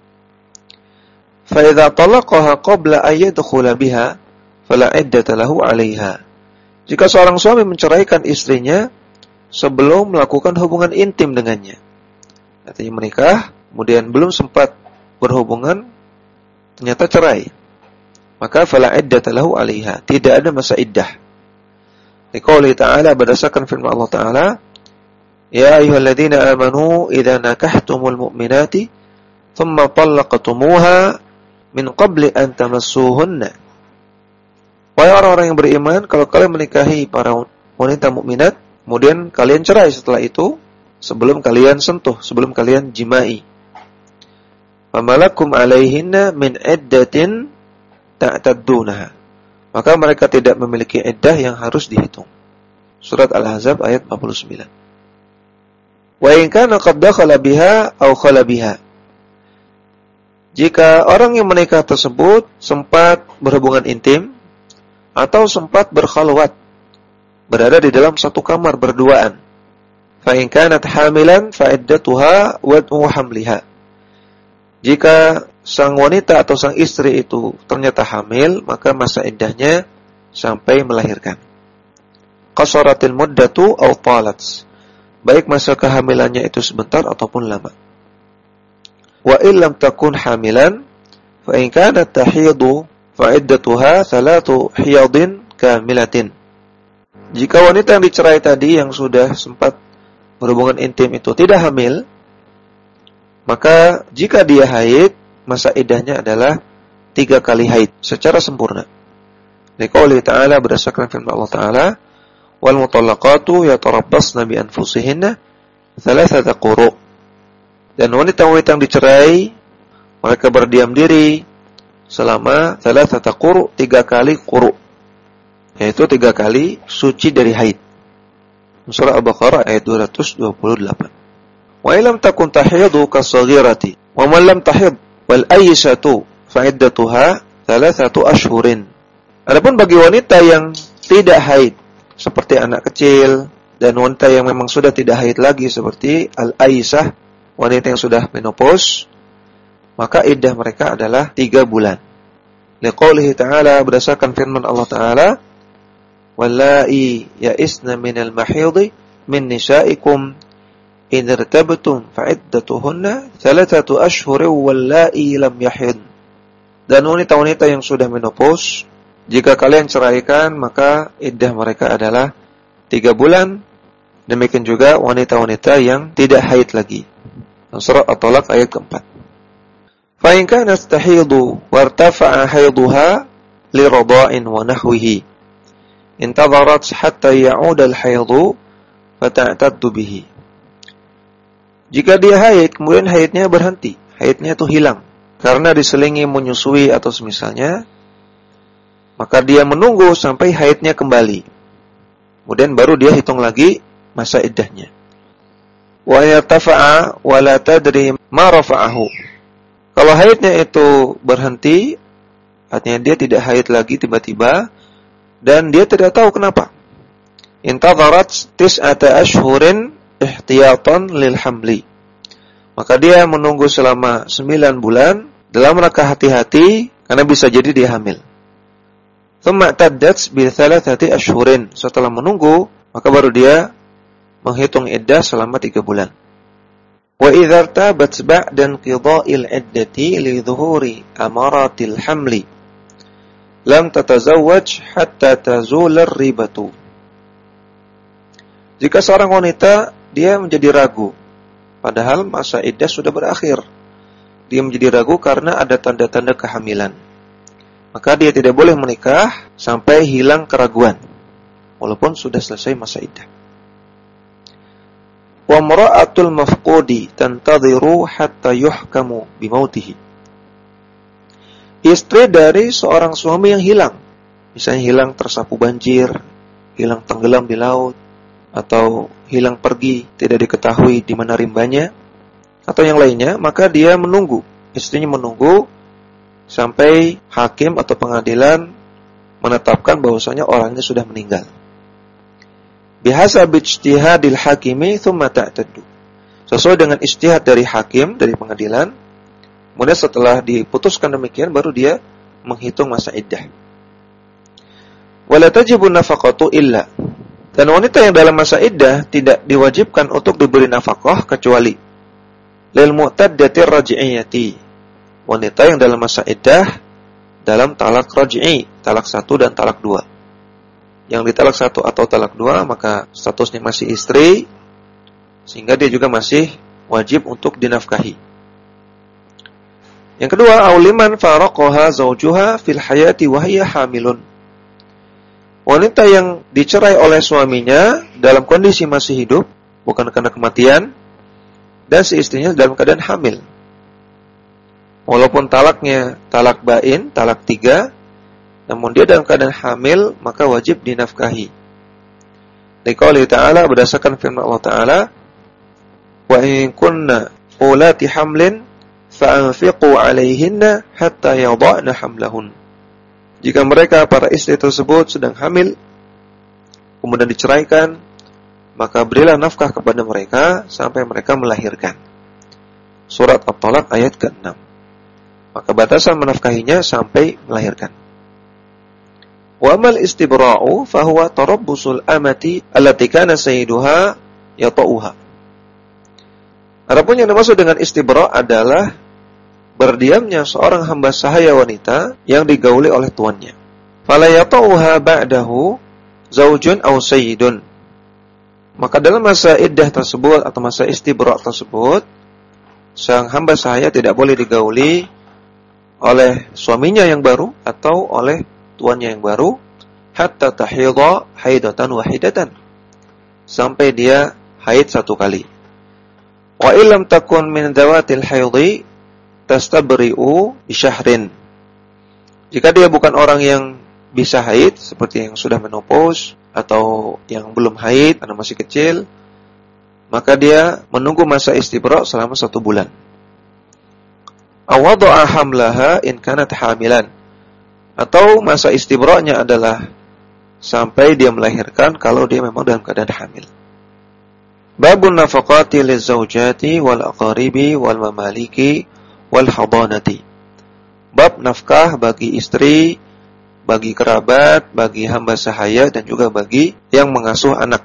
Fa idza talaqaha qabla an yadkhula biha fala iddata lahu 'alayha. Jika seorang suami menceraikan istrinya sebelum melakukan hubungan intim dengannya, artinya menikah kemudian belum sempat berhubungan ternyata cerai, maka fala iddata lahu 'alayha, tidak ada masa iddah. Liqauli ta'ala, berdasarkan firman Allah Ta'ala, ya ayyuhalladzina amanu idza nakahtumul mu'minati thumma talaqtumuha min qabli an tamassuhunna. Wahai orang-orang yang beriman, kalau kalian menikahi para wanita mukminat kemudian kalian cerai setelah itu, sebelum kalian sentuh, sebelum kalian jimai, famalakum alaihinna min iddatin ta'taddunaha, maka mereka tidak memiliki iddah yang harus dihitung. Surat Al-Ahzab ayat 49. Wa in kana qad dakhala biha aw khala biha. Jika orang yang menikah tersebut sempat berhubungan intim atau sempat berkhalwat, berada di dalam satu kamar berduaan, fa in kanat hamilan fa iddatuha wad'u hamliha. Jika sang wanita atau sang istri itu ternyata hamil, maka masa iddahnya sampai melahirkan. Qasaratil muddatu aw talat, baik masa kehamilannya itu sebentar ataupun lama. Wa illam takun hamilan fa in kanat tahidu fa iddatuha 3 hiyadin kamilatin. Jika wanita yang dicerai tadi yang sudah sempat berhubungan intim itu tidak hamil, maka jika dia haid, masa iddahnya adalah 3 kali haid secara sempurna. Liqauli ta'ala, berdasarkan firman Allah Ta'ala, wal mutallaqatu yatarabbasna bi anfusihinna 3 quru'. Dan wanita-wanita yang dicerai, mereka berdiam diri selama 3 quru', 3 kali quru', yaitu 3 kali suci dari haid. Surah Al-Baqarah ayat 228. Wa illam takun tahidu kasaghirati wa man lam tahid wal ayyisatu fa iddatuha 3 ashhurin. Adapun bagi wanita yang tidak haid seperti anak kecil dan wanita yang memang sudah tidak haid lagi seperti al-ayyisah, wanita yang sudah menopause, maka iddah mereka adalah 3 bulan. Liqaulihi ta'ala, berdasarkan firman Allah Ta'ala, wallahi ya'isna minal mahidhi min nisaikum in irtabtum fa'iddatuhunna 3 ashhurin wallahi lam yahid. Dan wanita-wanita yang sudah menopause, jika kalian ceraikan, maka iddah mereka adalah 3 bulan. Demikian juga wanita-wanita yang tidak haid lagi. Surah At-Talaq ayat keempat. Fa in kanat tahidu wartafa'a haiduha li radha'in wa nahwihi intadharat hatta ya'ud al-haidu fata'taddu bihi. Jika dia haid, kemudian haidnya berhenti, haidnya itu hilang karena diselingi menyusui atau semisalnya, maka dia menunggu sampai haidnya kembali. Kemudian baru dia hitung lagi masa iddahnya. Wa yartafa'a wa la tadri ma rafa'ahu. Kalau haidnya itu berhenti, artinya dia tidak haid lagi tiba-tiba dan dia tidak tahu kenapa. Intadharat 9 ashhurin ihtiyatan lil hamli. Maka dia menunggu selama 9 bulan dalam rangka hati-hati karena bisa jadi dia hamil. Thumma taddat bi thalathati ashhurin. Setelah menunggu, maka baru dia menghitung iddah selama 3 bulan. Wa idza tabat ba'da inqidha'il iddati li dhuhuri amaratil hamli lam tatazawwaj hatta tazul ar-ribatu. Jika seorang wanita dia menjadi ragu padahal masa iddah sudah berakhir. Dia menjadi ragu karena ada tanda-tanda kehamilan. Maka dia tidak boleh menikah sampai hilang keraguan walaupun sudah selesai masa iddah. Wa mar'atul mafqudi tantadhiru hatta yuhkamu bimautihi. Istri dari seorang suami yang hilang, misalnya hilang tersapu banjir, hilang tenggelam di laut, atau hilang pergi, tidak diketahui di mana rimbanya, atau yang lainnya, maka dia menunggu, istrinya menunggu sampai hakim atau pengadilan menetapkan bahwasanya orangnya sudah meninggal. Bihasab ijtihadil hakimi thumma ta'taddu. Sesuai dengan ijtihad dari hakim, dari pengadilan, kemudian setelah diputuskan demikian baru dia menghitung masa iddah. Wala tajibu nafaqatu illa. Dan wanita yang dalam masa iddah tidak diwajibkan untuk diberi nafkah kecuali lil mu'taddati raj'iyati. Wanita yang dalam masa iddah dalam talak raj'i, talak 1 dan talak 2. Yang ditalak 1 atau talak 2 maka statusnya masih istri sehingga dia juga masih wajib untuk dinafkahi. Yang kedua, auliman faraqaha zawjuha fil hayati wa hiya hamilun. Wanita yang dicerai oleh suaminya dalam kondisi masih hidup, bukan karena kematian, dan si istrinya dalam keadaan hamil. Walaupun talaknya talak bain, talak 3, namun dia dalam keadaan hamil, maka wajib dinafkahi. Liqauli ta'ala, berdasarkan firman Allah Ta'ala, wa in kunna ulati hamlin fa'anfiqu 'alaihinna hatta yadha'na hamlahun. Jika mereka para istri tersebut sedang hamil kemudian diceraikan, maka berilah nafkah kepada mereka sampai mereka melahirkan. Surat At-Talaq ayat ke-6. Maka batasan menafkahinya sampai melahirkan. Wa amal istibra'u fahuwa tarabbusul amati allati kana sayyiduha yata'uha. Adapun yang dimaksud dengan istibra' adalah berdiamnya seorang hamba sahaya wanita yang digauli oleh tuannya. Fala yata'uha ba'dahu zaujun aw sayyidun. Maka dalam masa iddah tersebut atau masa istibra' tersebut, sang hamba sahaya tidak boleh digauli oleh suaminya yang baru atau oleh tuannya yang baru hatta tahidha haidatan wahidatan, sampai dia haid 1 kali. Wa illam takun min dawatil haidhi tastabri'u bi syahrin. Jika dia bukan orang yang bisa haid seperti yang sudah menopause atau yang belum haid karena masih kecil, maka dia menunggu masa istibra' selama 1 bulan. Awadha'a hamlaha in kanat hamilan. Atau masa istibra'nya adalah sampai dia melahirkan kalau dia memang dalam keadaan hamil. Babun nafaqati lizaujati wal aqaribi wal mamaliki wal hadanati. Bab nafkah bagi istri, bagi kerabat, bagi hamba sahaya dan juga bagi yang mengasuh anak.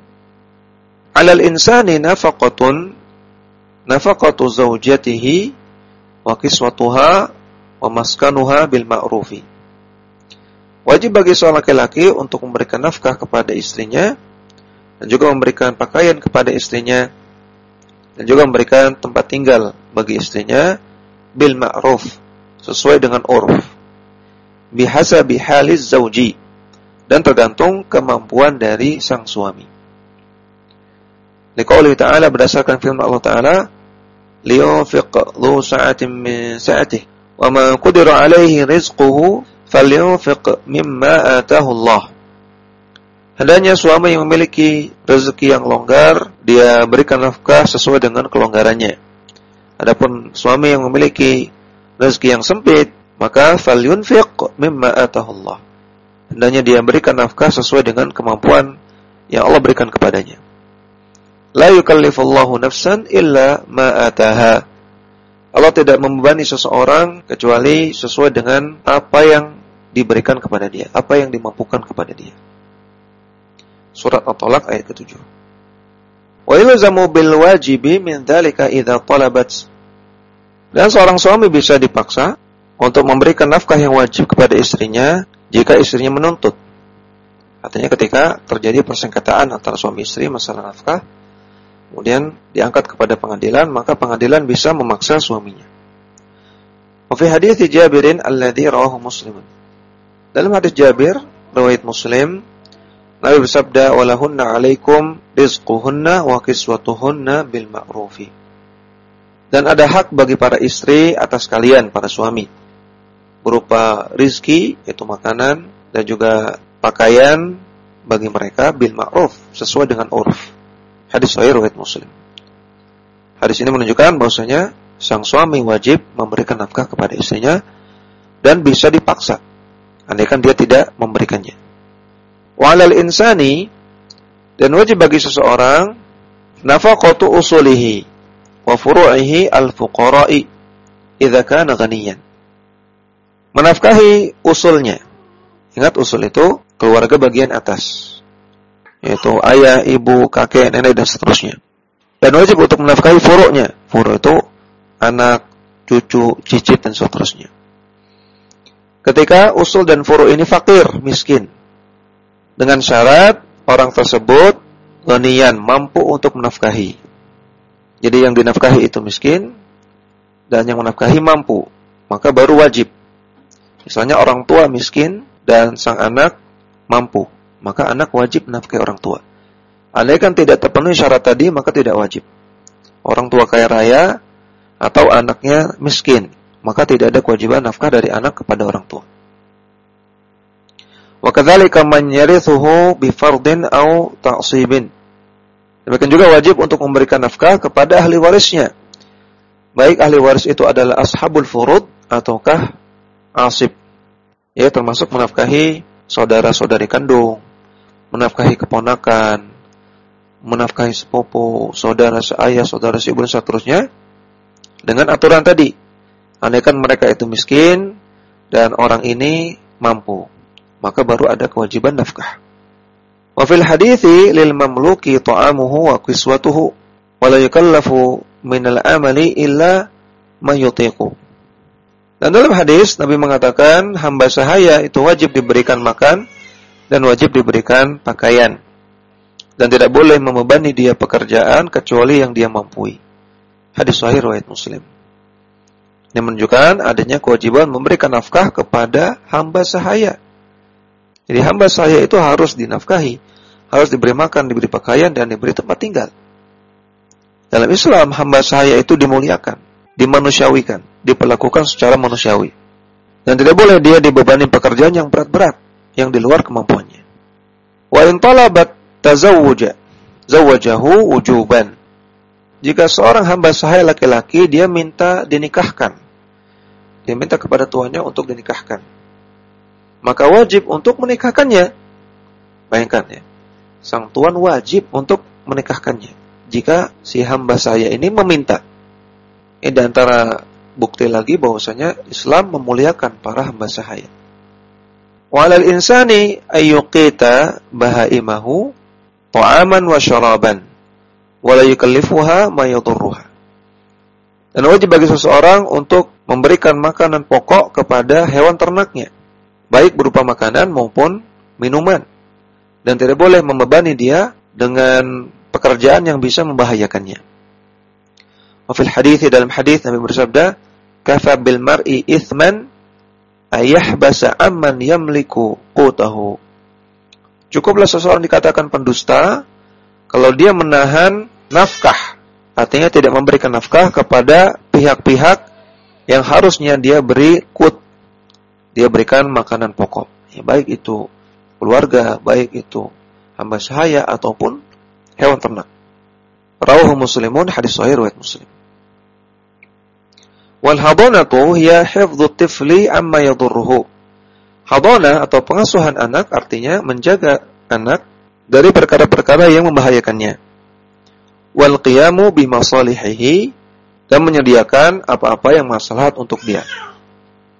Alal insani nafaqatun nafaqatu zaujatihi wa kiswatuha wa maskanuha bil ma'rufi. Wajib bagi seorang laki-laki untuk memberikan nafkah kepada istrinya dan juga memberikan pakaian kepada istrinya dan juga memberikan tempat tinggal bagi istrinya bil ma'ruf, sesuai dengan uruf, bihasabi haliz zauji, dan tergantung kemampuan dari sang suami. Liqauli ta'ala, berdasarkan firman Allah Ta'ala, liyunfiq dhu sa'atin min sa'atihi wa man qudira 'alaihi rizquhu falyunfiq mimma atahu Allah. Hendaknya suami yang memiliki rezeki yang longgar, dia berikan nafkah sesuai dengan kelonggarannya. Adapun suami yang memiliki rezeki yang sempit, maka falyunfiq mimma atahu Allah. Hendaknya dia berikan nafkah sesuai dengan kemampuan yang Allah berikan kepadanya. La yukallifullahu nafsan illa ma ataha. Allah tidak membebani seseorang kecuali sesuai dengan apa yang diberikan kepada dia, apa yang dimampukan kepada dia. Surat At-Talaq ayat ke-7. Wa ilzamu bil wajibi min dzalika idza talabat. Dan seorang suami bisa dipaksa untuk memberikan nafkah yang wajib kepada istrinya jika istrinya menuntut. Artinya ketika terjadi persengketaan antara suami istri masalah nafkah, kemudian diangkat kepada pengadilan, maka pengadilan bisa memaksa suaminya. Wa fi hadits Jabirin alladzi rawahu Muslim. Dalam hadis Jabir riwayat Muslim, Nabi bersabda, "Walahunna 'alaikum rizquhunna wa kiswatuhunna bil ma'rufi." Dan ada hak bagi para istri atas kalian, para suami, berupa rizki, yaitu makanan, dan juga pakaian bagi mereka bil ma'ruf, sesuai dengan urf. Hadis sahih riwayat Muslim. Hadis ini menunjukkan bahwasanya sang suami wajib memberikan nafkah kepada istrinya dan bisa dipaksa andaikan dia tidak memberikannya. Wa 'alal insani, dan wajib bagi seseorang nafaqatu usulihi wa furu'ihi al-fuqara'i idza kana ghaniyan. Menafkahi usulnya. Ingat, usul itu keluarga bagian atas, yaitu ayah, ibu, kakek, nenek, dan seterusnya. Dan wajib untuk menafkahi furu'nya. Furu' itu anak, cucu, cicit, dan seterusnya. Ketika usul dan furu' ini fakir, miskin, dengan syarat orang tersebut ghaniyan, mampu untuk menafkahi. Jadi yang dinafkahi itu miskin dan yang menafkahi mampu, maka baru wajib. Misalnya orang tua miskin dan sang anak mampu, maka anak wajib menafkahi orang tua. Andaikan tidak terpenuhi syarat tadi, maka tidak wajib. Orang tua kaya raya atau anaknya miskin, maka tidak ada kewajiban nafkah dari anak kepada orang tua. Wa kadzalika man yarithuhu bi fardin aw ta'sibin. Demikian juga wajib untuk memberikan nafkah kepada ahli warisnya. Baik ahli waris itu adalah ashabul furud ataukah asib. Ya, termasuk menafkahi saudara-saudari kandung, menafkahi keponakan, menafkahi sepupu, saudara seayah, saudara seibu, dan seterusnya. Dengan aturan tadi, andaikan mereka itu miskin dan orang ini mampu, maka baru ada kewajiban nafkah. Wa fil hadithi lil mamluki ta'amuhu wa kiswatuhu wa la yukallafu minal amali illa ma yutiqu. Dan dalam hadis Nabi mengatakan hamba sahaya itu wajib diberikan makan dan wajib diberikan pakaian, dan tidak boleh membebani dia pekerjaan kecuali yang dia mampu. Hadis sahih riwayat Muslim. Ini menunjukkan adanya kewajiban memberikan nafkah kepada hamba sahaya. Jadi hamba sahaya itu harus dinafkahi, harus diberi makan, diberi pakaian, dan diberi tempat tinggal. Dalam Islam, hamba sahaya itu dimuliakan, dimanusiawikan, diperlakukan secara manusiawi. Dan tidak boleh dia dibebani pekerjaan yang berat-berat, yang di luar kemampuannya. Wa in talabat zawwajahu wujuban. Jika seorang hamba sahaya laki-laki, dia minta dinikahkan, dia minta kepada tuannya untuk dinikahkan, maka wajib untuk menikahkannya. Bayangkan ya, sang tuan wajib untuk menikahkannya jika si hamba sahaya ini meminta. Ini di antara bukti lagi bahwasanya Islam memuliakan para hamba sahaya. Wa 'alal insani ayyuqita bahaimahu ta'aman wa syaraban wa la yukallifuha ma yadurruha. Dan wajib bagi seseorang untuk memberikan makanan pokok kepada hewan ternaknya, baik berupa makanan maupun minuman, dan tidak boleh membebani dia dengan pekerjaan yang bisa membahayakannya. Wa fil hadits, dalam hadis Nabi bersabda, "Kafa bil mar'i ithman ayahbasa amman yamliku qutahu." Cukuplah seseorang dikatakan pendusta kalau dia menahan nafkah, artinya tidak memberikan nafkah kepada pihak-pihak yang harusnya dia beri qut, dia berikan makanan pokok, ya, baik itu keluarga, baik itu hamba sahaya ataupun hewan ternak. Rawahu Muslimun, hadis sahih riwayat Muslim. Wal hadanatu hiya hifdhu tifli amma yadurruhu. Hadanah atau pengasuhan anak artinya menjaga anak dari perkara-perkara yang membahayakannya. Wal qiyamu bi masalihihi, dan menyediakan apa-apa yang maslahat untuk dia.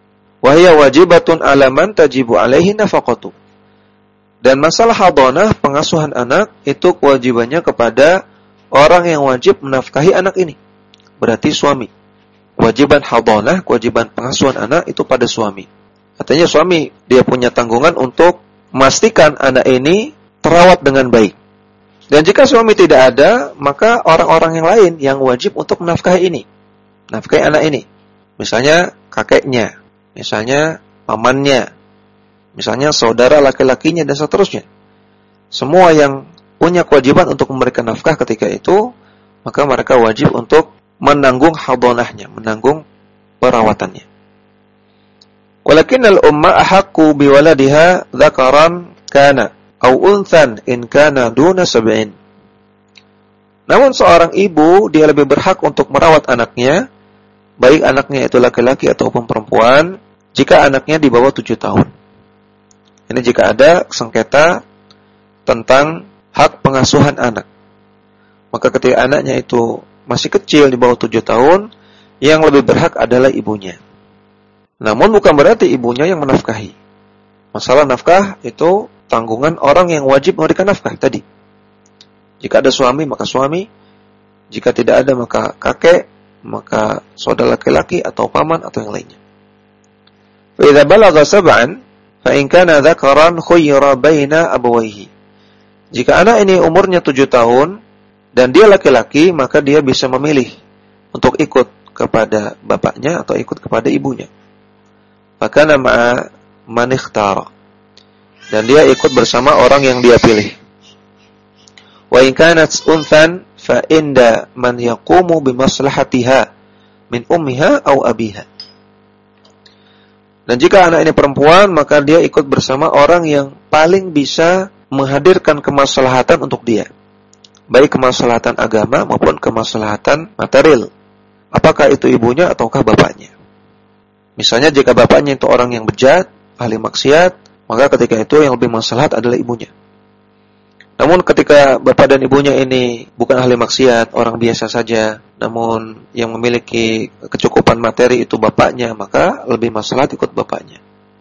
wa hiya wajibatun 'ala man tajibu 'alaihi nafaqatu. Dan masalah hadanah, pengasuhan anak, itu kewajibannya kepada orang yang wajib menafkahi anak ini. Berarti suami. Kewajiban hadanah, kewajiban pengasuhan anak itu pada suami. Artinya suami, dia punya tanggungan untuk memastikan anak ini terawat dengan baik. Dan jika suami tidak ada, maka orang-orang yang lain yang wajib untuk menafkahi ini. Nafkahi anak ini. Misalnya kakeknya, misalnya pamannya, misalnya saudara laki-lakinya dan seterusnya. Semua yang punya kewajiban untuk memberikan nafkah ketika itu, maka mereka wajib untuk menanggung hadanahnya, menanggung perawatannya. Walakinnal umma ahaqqu biwaladiha dzakaran kana au unthan in kana duna 7. Namun seorang ibu dia lebih berhak untuk merawat anaknya, baik anaknya itu laki-laki ataupun perempuan, jika anaknya di bawah 7 tahun. Ini jika ada sengketa tentang hak pengasuhan anak. Maka ketika anaknya itu masih kecil di bawah 7 tahun, yang lebih berhak adalah ibunya. Namun bukan berarti ibunya yang menafkahi. Masalah nafkah itu tanggungan orang yang wajib memberikan nafkah tadi. Jika ada suami, maka suami. Jika tidak ada, maka kakek, maka saudara laki-laki atau paman atau yang lainnya. Fa idza balagha 7, fa in kana dzakaran khayyara baina abawayhi. Jika anak ini umurnya 7 tahun dan dia laki-laki, maka dia bisa memilih untuk ikut kepada bapaknya atau ikut kepada ibunya. Fakana ma'a man ikhtara. Dan dia ikut bersama orang yang dia pilih. Wa in kanat unthan fa inda man yaqumu bi maslahatiha min ummiha aw abiha. Dan jika anak ini perempuan, maka dia ikut bersama orang yang paling bisa menghadirkan kemaslahatan untuk dia. Baik kemaslahatan agama maupun kemaslahatan material. Apakah itu ibunya ataukah bapaknya? Misalnya jika bapaknya itu orang yang bejat, ahli maksiat, maka ketika itu yang lebih maslahat adalah ibunya. Namun ketika bapak dan ibunya ini bukan ahli maksiat, orang biasa saja, namun yang memiliki kecukupan materi itu bapaknya, maka lebih maslahat ikut bapaknya.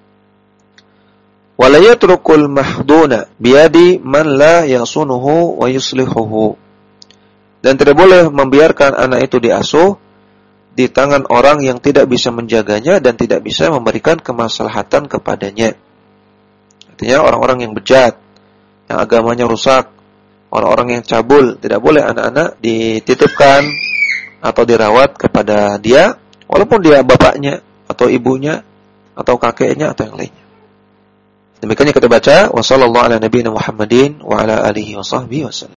Wala yatrukul mahduna biyadi man la yasunuhu wa yuslihuhu. Dan tidak boleh membiarkan anak itu diasuh di tangan orang yang tidak bisa menjaganya dan tidak bisa memberikan kemaslahatan kepadanya. Artinya orang-orang yang bejat, yang agamanya rusak, orang-orang yang cabul, tidak boleh anak-anak dititipkan atau dirawat kepada dia, walaupun dia bapaknya atau ibunya atau kakeknya atau yang lainnya. Demikian yang kita baca. Wassallallahu ala nabiyina Muhammadin wa ala alihi wa sahbihi wasallam.